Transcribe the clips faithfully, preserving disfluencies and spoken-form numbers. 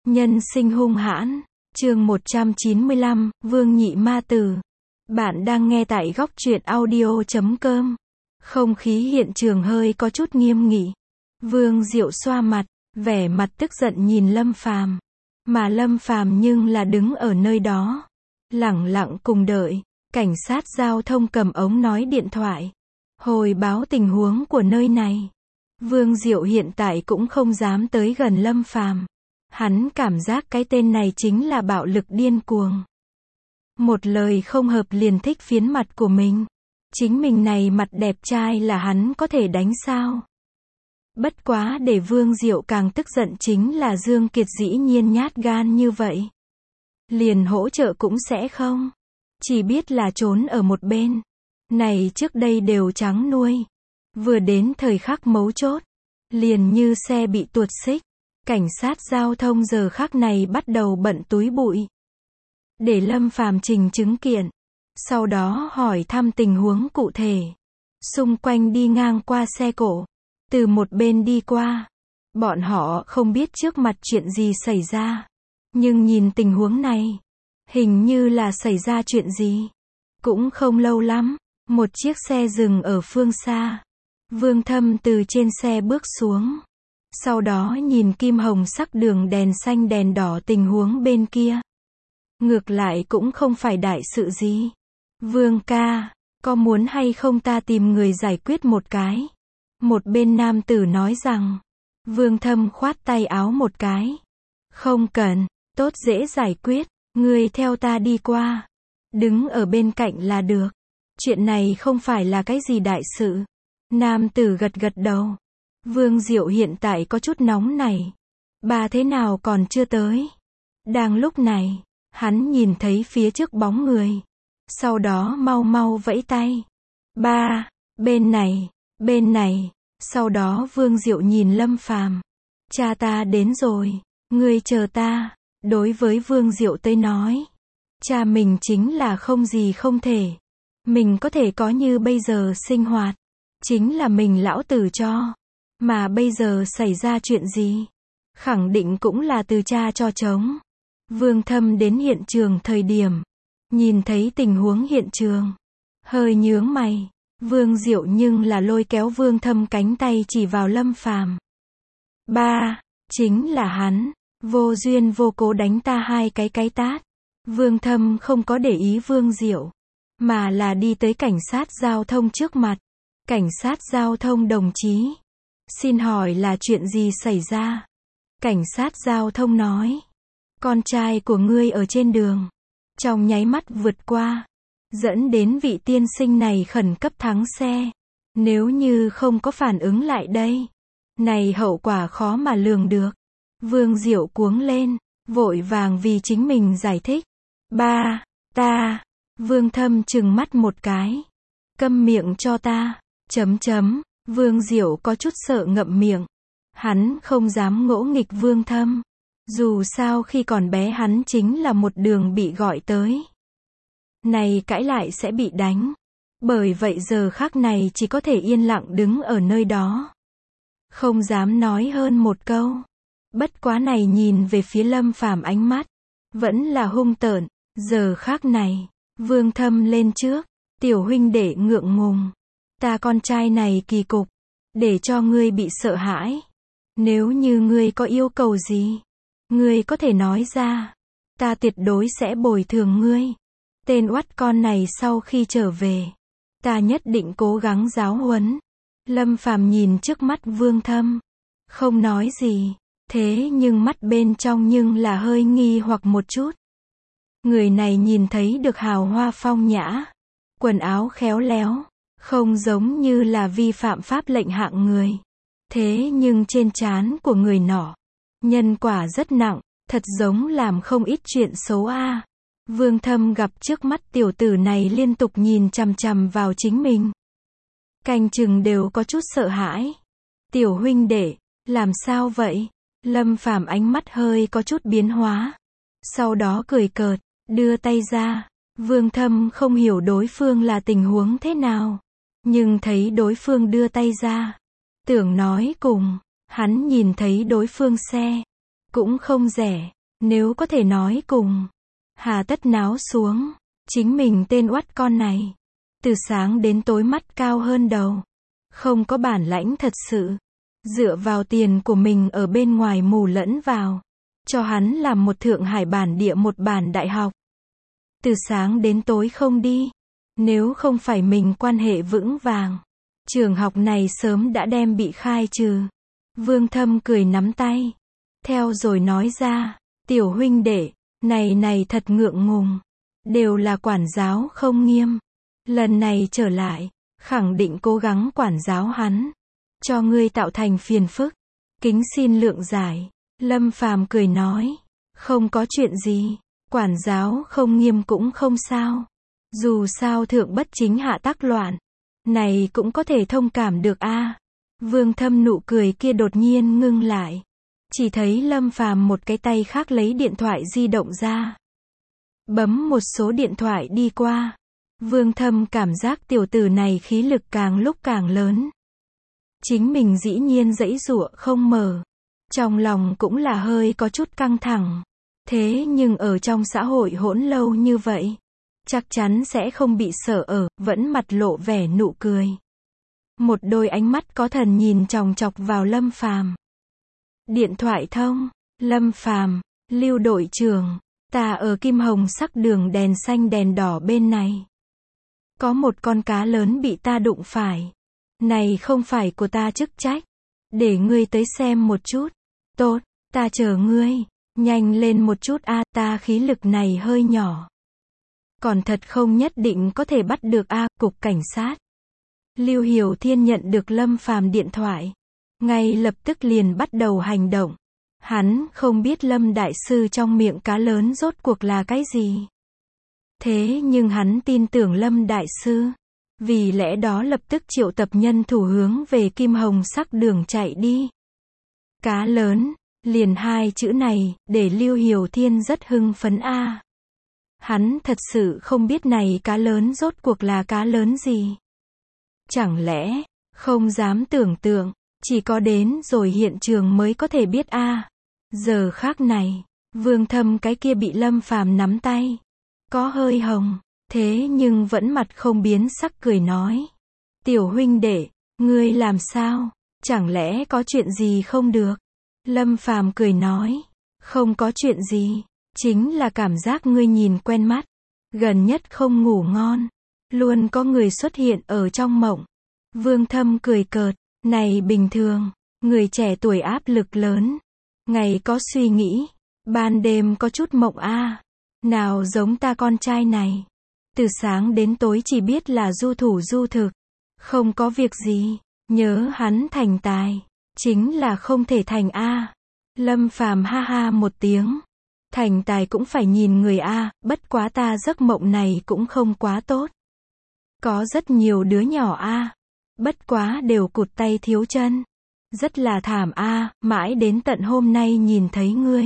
Nhân sinh hung hãn, chương một trăm chín mươi lăm, Vương Nhị Ma Tử. Bạn đang nghe tại góc truyện audio chấm com. Không khí hiện trường hơi có chút nghiêm nghị. Vương Diệu xoa mặt, vẻ mặt tức giận nhìn Lâm Phàm. Mà Lâm Phàm nhưng là đứng ở nơi đó, lẳng lặng cùng đợi. Cảnh sát giao thông cầm ống nói điện thoại, hồi báo tình huống của nơi này. Vương Diệu hiện tại cũng không dám tới gần Lâm Phàm. Hắn cảm giác cái tên này chính là bạo lực điên cuồng. Một lời không hợp liền thích phiến mặt của mình. Chính mình này mặt đẹp trai là hắn có thể đánh sao? Bất quá để Vương Diệu càng tức giận chính là Dương Kiệt dĩ nhiên nhát gan như vậy. Liền hỗ trợ cũng sẽ không. Chỉ biết là trốn ở một bên. Này trước đây đều trắng nuôi. Vừa đến thời khắc mấu chốt, liền như xe bị tuột xích. Cảnh sát giao thông giờ khắc này bắt đầu bận túi bụi. Để Lâm Phàm trình chứng kiện. Sau đó hỏi thăm tình huống cụ thể. Xung quanh đi ngang qua xe cộ. Từ một bên đi qua. Bọn họ không biết trước mặt chuyện gì xảy ra. Nhưng nhìn tình huống này. Hình như là xảy ra chuyện gì. Cũng không lâu lắm. Một chiếc xe dừng ở phương xa. Vương Thâm từ trên xe bước xuống. Sau đó nhìn kim hồng sắc đường đèn xanh đèn đỏ tình huống bên kia. Ngược lại cũng không phải đại sự gì. Vương ca, có muốn hay không ta tìm người giải quyết một cái? Một bên nam tử nói rằng. Vương Thâm khoát tay áo một cái. Không cần, tốt dễ giải quyết, ngươi theo ta đi qua. Đứng ở bên cạnh là được. Chuyện này không phải là cái gì đại sự. Nam tử gật gật đầu. Vương Diệu hiện tại có chút nóng này. Bà thế nào còn chưa tới? Đang lúc này, hắn nhìn thấy phía trước bóng người. Sau đó mau mau vẫy tay. Ba, bên này, bên này. Sau đó Vương Diệu nhìn Lâm Phàm. Cha ta đến rồi, ngươi chờ ta. Đối với Vương Diệu tới nói, cha mình chính là không gì không thể. Mình có thể có như bây giờ sinh hoạt, chính là mình lão tử cho. Mà bây giờ xảy ra chuyện gì? Khẳng định cũng là từ cha cho trống. Vương Thâm đến hiện trường thời điểm. Nhìn thấy tình huống hiện trường. Hơi nhướng mày. Vương Diệu nhưng là lôi kéo Vương Thâm cánh tay chỉ vào Lâm Phàm. Ba, chính là hắn. Vô duyên vô cố đánh ta hai cái cái tát. Vương Thâm không có để ý Vương Diệu. Mà là đi tới cảnh sát giao thông trước mặt. Cảnh sát giao thông đồng chí. Xin hỏi là chuyện gì xảy ra? Cảnh sát giao thông nói. Con trai của ngươi ở trên đường. Trong nháy mắt vượt qua. Dẫn đến vị tiên sinh này khẩn cấp thắng xe. Nếu như không có phản ứng lại đây. Này hậu quả khó mà lường được. Vương Diệu cuống lên. Vội vàng vì chính mình giải thích. Ba, ta. Vương Thâm trừng mắt một cái. Câm miệng cho ta. Chấm chấm. Vương Diệu có chút sợ ngậm miệng. Hắn không dám ngỗ nghịch Vương Thâm. Dù sao khi còn bé hắn chính là một đường bị gọi tới. Này cãi lại sẽ bị đánh. Bởi vậy giờ khắc này chỉ có thể yên lặng đứng ở nơi đó. Không dám nói hơn một câu. Bất quá này nhìn về phía Lâm Phàm ánh mắt. Vẫn là hung tợn. Giờ khắc này. Vương Thâm lên trước. Tiểu huynh đệ ngượng ngùng. Ta con trai này kỳ cục. Để cho ngươi bị sợ hãi. Nếu như ngươi có yêu cầu gì. Ngươi có thể nói ra. Ta tuyệt đối sẽ bồi thường ngươi. Tên oắt con này sau khi trở về. Ta nhất định cố gắng giáo huấn. Lâm Phàm nhìn trước mắt Vương Thâm. Không nói gì. Thế nhưng mắt bên trong nhưng là hơi nghi hoặc một chút. Người này nhìn thấy được hào hoa phong nhã. Quần áo khéo léo. Không giống như là vi phạm pháp lệnh hạng người. Thế nhưng trên trán của người nọ. Nhân quả rất nặng. Thật giống làm không ít chuyện xấu a. Vương Thâm gặp trước mắt tiểu tử này liên tục nhìn chằm chằm vào chính mình. Canh chừng đều có chút sợ hãi. Tiểu huynh đệ, làm sao vậy? Lâm Phàm ánh mắt hơi có chút biến hóa. Sau đó cười cợt, đưa tay ra. Vương Thâm không hiểu đối phương là tình huống thế nào. Nhưng thấy đối phương đưa tay ra. Tưởng nói cùng, hắn nhìn thấy đối phương xe. Cũng không rẻ. Nếu có thể nói cùng, hà tất náo xuống, chính mình tên oắt con này. Từ sáng đến tối mắt cao hơn đầu. Không có bản lãnh thật sự. Dựa vào tiền của mình ở bên ngoài mù lẫn vào. Cho hắn làm một Thượng Hải bản địa một bản đại học. Từ sáng đến tối không đi. Nếu không phải mình quan hệ vững vàng. Trường học này sớm đã đem bị khai trừ. Vương Thâm cười nắm tay. Theo rồi nói ra. Tiểu huynh đệ. Này này thật ngượng ngùng. Đều là quản giáo không nghiêm. Lần này trở lại. Khẳng định cố gắng quản giáo hắn. Cho ngươi tạo thành phiền phức. Kính xin lượng giải. Lâm Phàm cười nói. Không có chuyện gì. Quản giáo không nghiêm cũng không sao. Dù sao thượng bất chính hạ tác loạn. Này cũng có thể thông cảm được a. Vương Thâm nụ cười kia đột nhiên ngưng lại. Chỉ thấy Lâm Phàm một cái tay khác lấy điện thoại di động ra. Bấm một số điện thoại đi qua. Vương Thâm cảm giác tiểu tử này khí lực càng lúc càng lớn. Chính mình dĩ nhiên giãy giụa không mở. Trong lòng cũng là hơi có chút căng thẳng. Thế nhưng ở trong xã hội hỗn lâu như vậy, chắc chắn sẽ không bị sợ ở, vẫn mặt lộ vẻ nụ cười. Một đôi ánh mắt có thần nhìn chòng chọc vào Lâm Phàm. Điện thoại thông, Lâm Phàm, Lưu đội trưởng, ta ở Kim Hồng sắc đường đèn xanh đèn đỏ bên này. Có một con cá lớn bị ta đụng phải. Này không phải của ta chức trách. Để ngươi tới xem một chút. Tốt, ta chờ ngươi. Nhanh lên một chút a, ta khí lực này hơi nhỏ. Còn thật không nhất định có thể bắt được a, cục cảnh sát. Lưu Hiểu Thiên nhận được Lâm Phàm điện thoại. Ngay lập tức liền bắt đầu hành động. Hắn không biết Lâm đại sư trong miệng cá lớn rốt cuộc là cái gì. Thế nhưng hắn tin tưởng Lâm đại sư. Vì lẽ đó lập tức triệu tập nhân thủ hướng về Kim Hồng sắc đường chạy đi. Cá lớn, liền hai chữ này, để Lưu Hiểu Thiên rất hưng phấn a. Hắn thật sự không biết này cá lớn rốt cuộc là cá lớn gì. Chẳng lẽ, không dám tưởng tượng, chỉ có đến rồi hiện trường mới có thể biết a. Giờ khác này, Vương Thâm cái kia bị Lâm Phàm nắm tay. Có hơi hồng, thế nhưng vẫn mặt không biến sắc cười nói. Tiểu huynh đệ, ngươi làm sao? Chẳng lẽ có chuyện gì không được? Lâm Phàm cười nói. Không có chuyện gì, chính là cảm giác ngươi nhìn quen mắt. Gần nhất không ngủ ngon. Luôn có người xuất hiện ở trong mộng. Vương Thâm cười cợt. Này bình thường, người trẻ tuổi áp lực lớn. Ngày có suy nghĩ, ban đêm có chút mộng a. Nào giống ta con trai này. Từ sáng đến tối chỉ biết là du thủ du thực. Không có việc gì. Nhớ hắn thành tài. Chính là không thể thành a. Lâm Phàm ha ha một tiếng. Thành tài cũng phải nhìn người a. Bất quá ta giấc mộng này cũng không quá tốt. Có rất nhiều đứa nhỏ a. Bất quá đều cụt tay thiếu chân. Rất là thảm a. Mãi đến tận hôm nay nhìn thấy ngươi.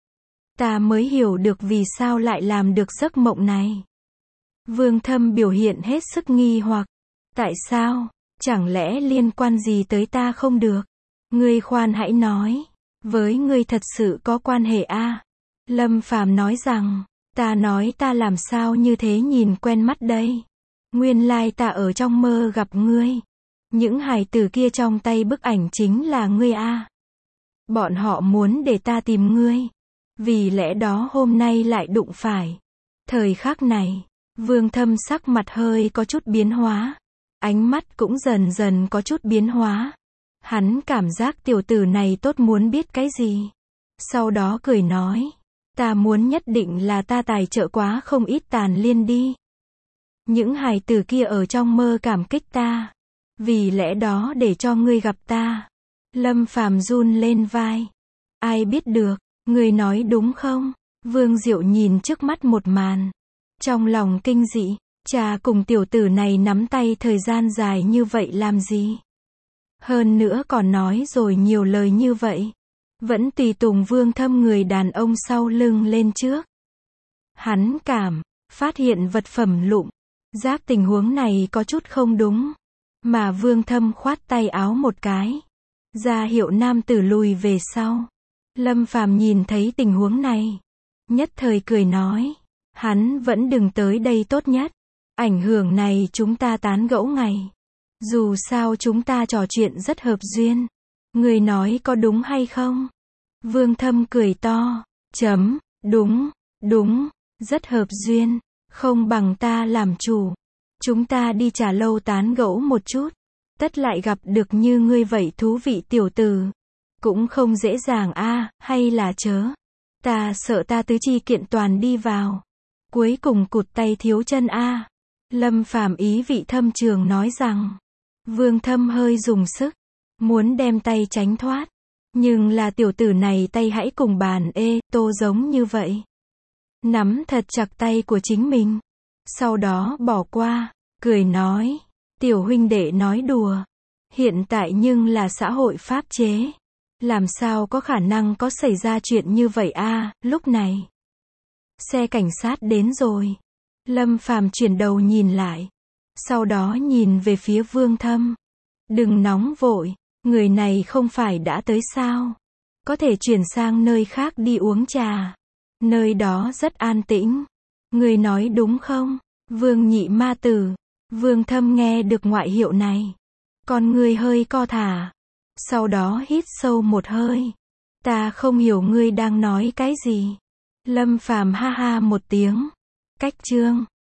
Ta mới hiểu được vì sao lại làm được giấc mộng này. Vương Thâm biểu hiện hết sức nghi hoặc. Tại sao? Chẳng lẽ liên quan gì tới ta không được? Ngươi khoan hãy nói. Với ngươi thật sự có quan hệ a. Lâm Phàm nói rằng, ta nói ta làm sao như thế nhìn quen mắt đây. Nguyên lai ta ở trong mơ gặp ngươi. Những hài tử kia trong tay bức ảnh chính là ngươi a. Bọn họ muốn để ta tìm ngươi. Vì lẽ đó hôm nay lại đụng phải. Thời khắc này, Vương Thâm sắc mặt hơi có chút biến hóa. Ánh mắt cũng dần dần có chút biến hóa. Hắn cảm giác tiểu tử này tốt muốn biết cái gì. Sau đó cười nói. Ta muốn nhất định là ta tài trợ quá không ít tàn liên đi. Những hài tử kia ở trong mơ cảm kích ta. Vì lẽ đó để cho ngươi gặp ta. Lâm Phàm run lên vai. Ai biết được, ngươi nói đúng không? Vương Diệu nhìn trước mắt một màn. Trong lòng kinh dị, cha cùng tiểu tử này nắm tay thời gian dài như vậy làm gì? Hơn nữa còn nói rồi nhiều lời như vậy. Vẫn tùy tùng Vương Thâm người đàn ông sau lưng lên trước. Hắn cảm, phát hiện vật phẩm lụm. Giác tình huống này có chút không đúng. Mà Vương Thâm khoát tay áo một cái. Ra hiệu nam tử lùi về sau. Lâm Phàm nhìn thấy tình huống này, nhất thời cười nói, hắn vẫn đừng tới đây tốt nhất. Ảnh hưởng này chúng ta tán gẫu ngày. Dù sao chúng ta trò chuyện rất hợp duyên. Người nói có đúng hay không? Vương Thâm cười to, chấm, đúng, đúng, rất hợp duyên, không bằng ta làm chủ. Chúng ta đi trà lâu tán gẫu một chút, tất lại gặp được như ngươi vậy thú vị tiểu tử. Cũng không dễ dàng a, hay là chớ. Ta sợ ta tứ chi kiện toàn đi vào. Cuối cùng cụt tay thiếu chân a. Lâm Phàm ý vị thâm trường nói rằng, Vương Thâm hơi dùng sức, muốn đem tay tránh thoát. Nhưng là tiểu tử này tay hãy cùng bàn ê, tô giống như vậy. Nắm thật chặt tay của chính mình. Sau đó bỏ qua, cười nói, tiểu huynh đệ nói đùa. Hiện tại nhưng là xã hội pháp chế. Làm sao có khả năng có xảy ra chuyện như vậy a? Lúc này, xe cảnh sát đến rồi. Lâm Phàm chuyển đầu nhìn lại. Sau đó nhìn về phía Vương Thâm. Đừng nóng vội, người này không phải đã tới sao? Có thể chuyển sang nơi khác đi uống trà. Nơi đó rất an tĩnh. Người nói đúng không? Vương Nhị Ma Tử. Vương Thâm nghe được ngoại hiệu này. Con người hơi co thả. Sau đó hít sâu một hơi. Ta không hiểu ngươi đang nói cái gì. Lâm Phàm ha ha một tiếng. Cách chương